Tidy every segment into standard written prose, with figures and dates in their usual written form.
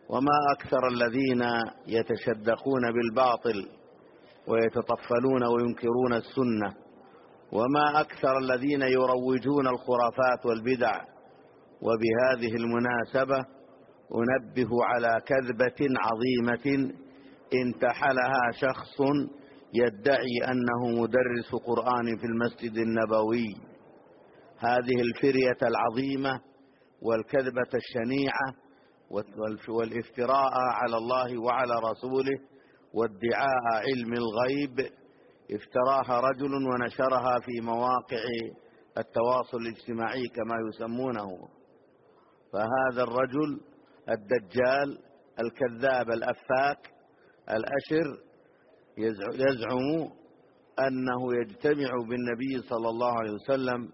وما أكثر الذين يتشدقون بالباطل ويتطفلون وينكرون السنة، وما أكثر الذين يروجون الخرافات والبدع. وبهذه المناسبة أنبه على كذبة عظيمة انتحلها شخص يدعي أنه مدرس قرآن في المسجد النبوي. هذه الفرية العظيمة والكذبة الشنيعة والافتراء على الله وعلى رسوله وادعاء علم الغيب افتراها رجل ونشرها في مواقع التواصل الاجتماعي كما يسمونه. فهذا الرجل الدجال الكذاب الأفاك الأشر يزعم أنه يجتمع بالنبي صلى الله عليه وسلم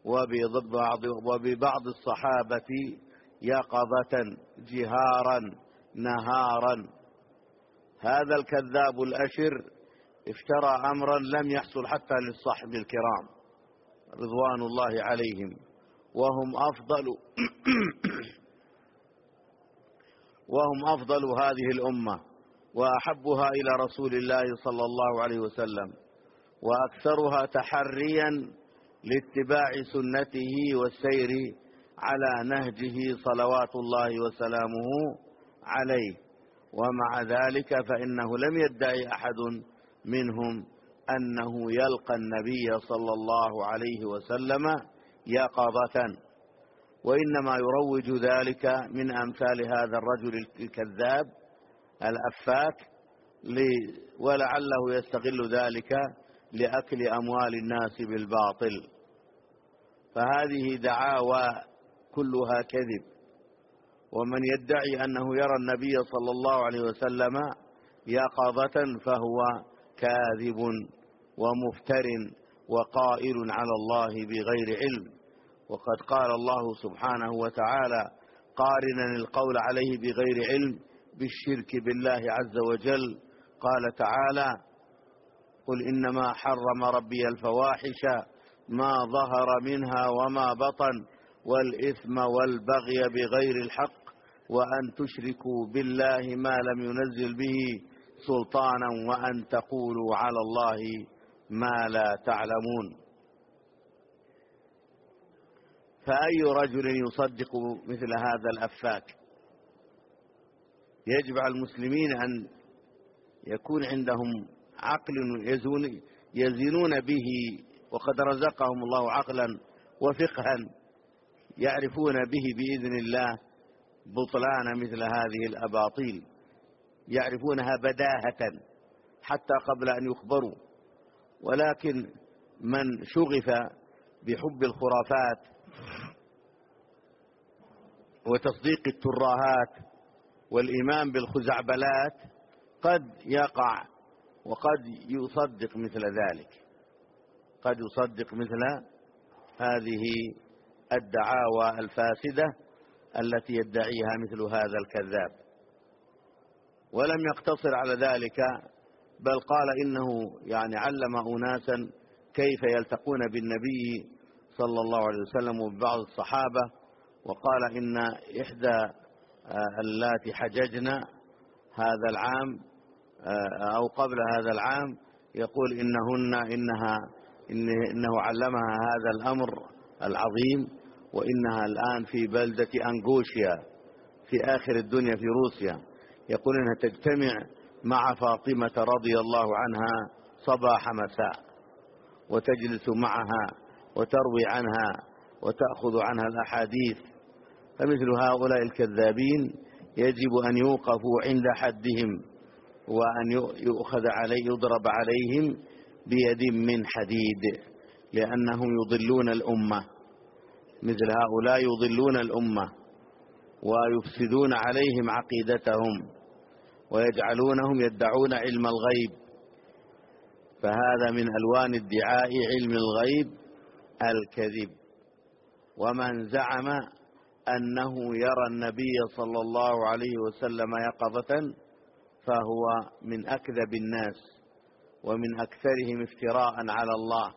وببعض الصحابة يقظة جهارا نهارا. هذا الكذاب الأشر افترى أمرا لم يحصل حتى للصحب الكرام رضوان الله عليهم، وهم أفضل هذه الأمة وأحبها إلى رسول الله صلى الله عليه وسلم، وأكثرها تحريا لاتباع سنته والسير على نهجه صلوات الله وسلامه عليه. ومع ذلك فإنه لم يدعي أحد منهم أنه يلقى النبي صلى الله عليه وسلم يقظة، وإنما يروج ذلك من أمثال هذا الرجل الكذاب الأفاك، ولعله يستغل ذلك لأكل أموال الناس بالباطل. فهذه دعاوى كلها كذب. ومن يدعي أنه يرى النبي صلى الله عليه وسلم يقظة فهو كاذب ومفتر وقائل على الله بغير علم. وقد قال الله سبحانه وتعالى قارنا القول عليه بغير علم بالشرك بالله عز وجل، قال تعالى: قل إنما حرم ربي الفواحش ما ظهر منها وما بطن والإثم والبغي بغير الحق وأن تشركوا بالله ما لم ينزل به سلطانا وأن تقولوا على الله ما لا تعلمون. فأي رجل يصدق مثل هذا الأفاك؟ يجب على المسلمين أن يكون عندهم عقل يزنون به، وقد رزقهم الله عقلا وفقها يعرفون به بإذن الله بطلان مثل هذه الأباطيل، يعرفونها بداهة حتى قبل أن يخبروا. ولكن من شغف بحب الخرافات وتصديق التراهات والإيمان بالخزعبلات قد يقع وقد يصدق مثل ذلك، قد يصدق مثل هذه الدعاوى الفاسدة التي يدعيها مثل هذا الكذاب. ولم يقتصر على ذلك، بل قال إنه علم أناسا كيف يلتقون بالنبي صلى الله عليه وسلم وببعض الصحابة، وقال إن إحدى اللاتي حججنا هذا العام أو قبل هذا العام يقول إنه علمها هذا الأمر العظيم، وإنها الآن في بلدة أنغوشيا في آخر الدنيا في روسيا. يقول إنها تجتمع مع فاطمة رضي الله عنها صباح مساء، وتجلس معها وتروي عنها وتأخذ عنها الأحاديث. فمثل هؤلاء الكذابين يجب أن يوقفوا عند حدهم، وأن يضرب عليهم بيد من حديد، لأنهم يضلون الأمة. مثل هؤلاء يضلون الأمة ويفسدون عليهم عقيدتهم ويجعلونهم يدعون علم الغيب. فهذا من ألوان ادعاء علم الغيب الكذب. ومن زعم أنه يرى النبي صلى الله عليه وسلم يقظة فهو من أكذب الناس ومن أكثرهم افتراء على الله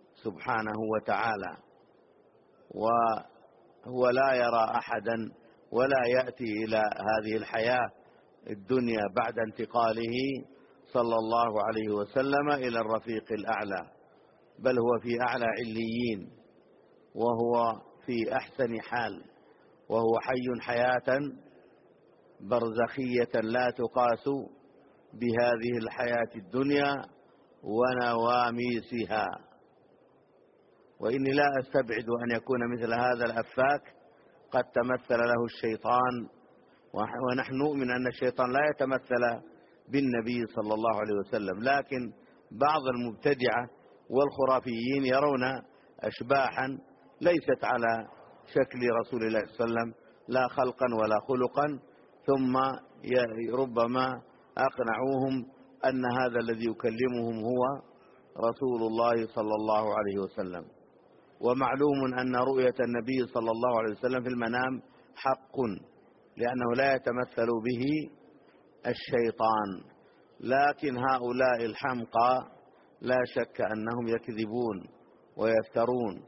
سبحانه وتعالى. وهو لا يرى أحدا ولا يأتي إلى هذه الحياة الدنيا بعد انتقاله صلى الله عليه وسلم إلى الرفيق الأعلى، بل هو في أعلى عليين، وهو في أحسن حال، وهو حي حياة برزخية لا تقاس بهذه الحياة الدنيا ونواميسها. وإني لا أستبعد أن يكون مثل هذا الأفاك قد تمثل له الشيطان، ونحن نؤمن أن الشيطان لا يتمثل بالنبي صلى الله عليه وسلم، لكن بعض المبتدعة والخرافيين يرون أشباحا ليست على شكل رسول الله صلى الله عليه وسلم لا خلقا ولا خلقا، ثم ربما أقنعوهم أن هذا الذي يكلمهم هو رسول الله صلى الله عليه وسلم. ومعلوم أن رؤية النبي صلى الله عليه وسلم في المنام حق، لأنه لا يتمثل به الشيطان. لكن هؤلاء الحمقى لا شك أنهم يكذبون ويفترون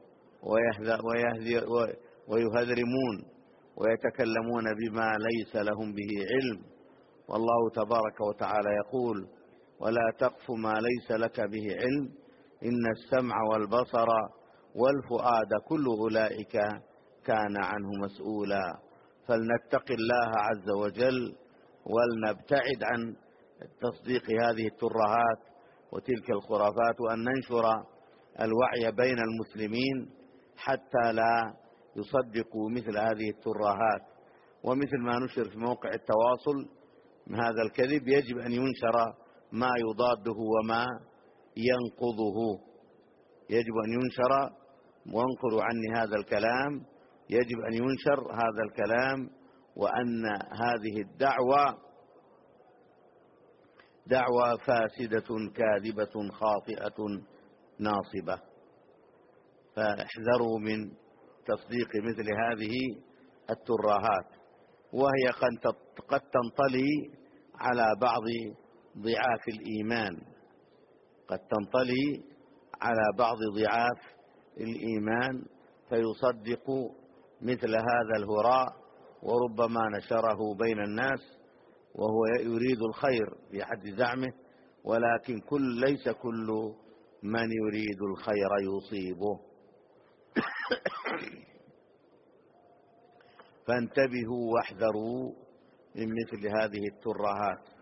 ويهذرمون ويتكلمون بما ليس لهم به علم. والله تبارك وتعالى يقول: ولا تقف ما ليس لك به علم إن السمع والبصر والفؤاد كل أولئك كان عنه مسؤولا. فلنتق الله عز وجل ولنبتعد عن تصديق هذه الترهات وتلك الخرافات، وأن ننشر الوعي بين المسلمين حتى لا يصدقوا مثل هذه الترهات. ومثل ما نشر في موقع التواصل من هذا الكذب، يجب أن ينشر ما يضاده وما ينقضه. يجب أن ينشر، وانقلوا عني هذا الكلام، يجب أن ينشر هذا الكلام، وأن هذه الدعوة دعوة فاسدة كاذبة خاطئة ناصبة. فاحذروا من تصديق مثل هذه الترهات، وهي قد تنطلي على بعض ضعاف الإيمان، قد تنطلي على بعض ضعاف الإيمان فيصدق مثل هذا الهراء، وربما نشره بين الناس وهو يريد الخير في حد زعمه، ولكن ليس كل من يريد الخير يصيبه. فانتبهوا واحذروا من مثل هذه الترهات.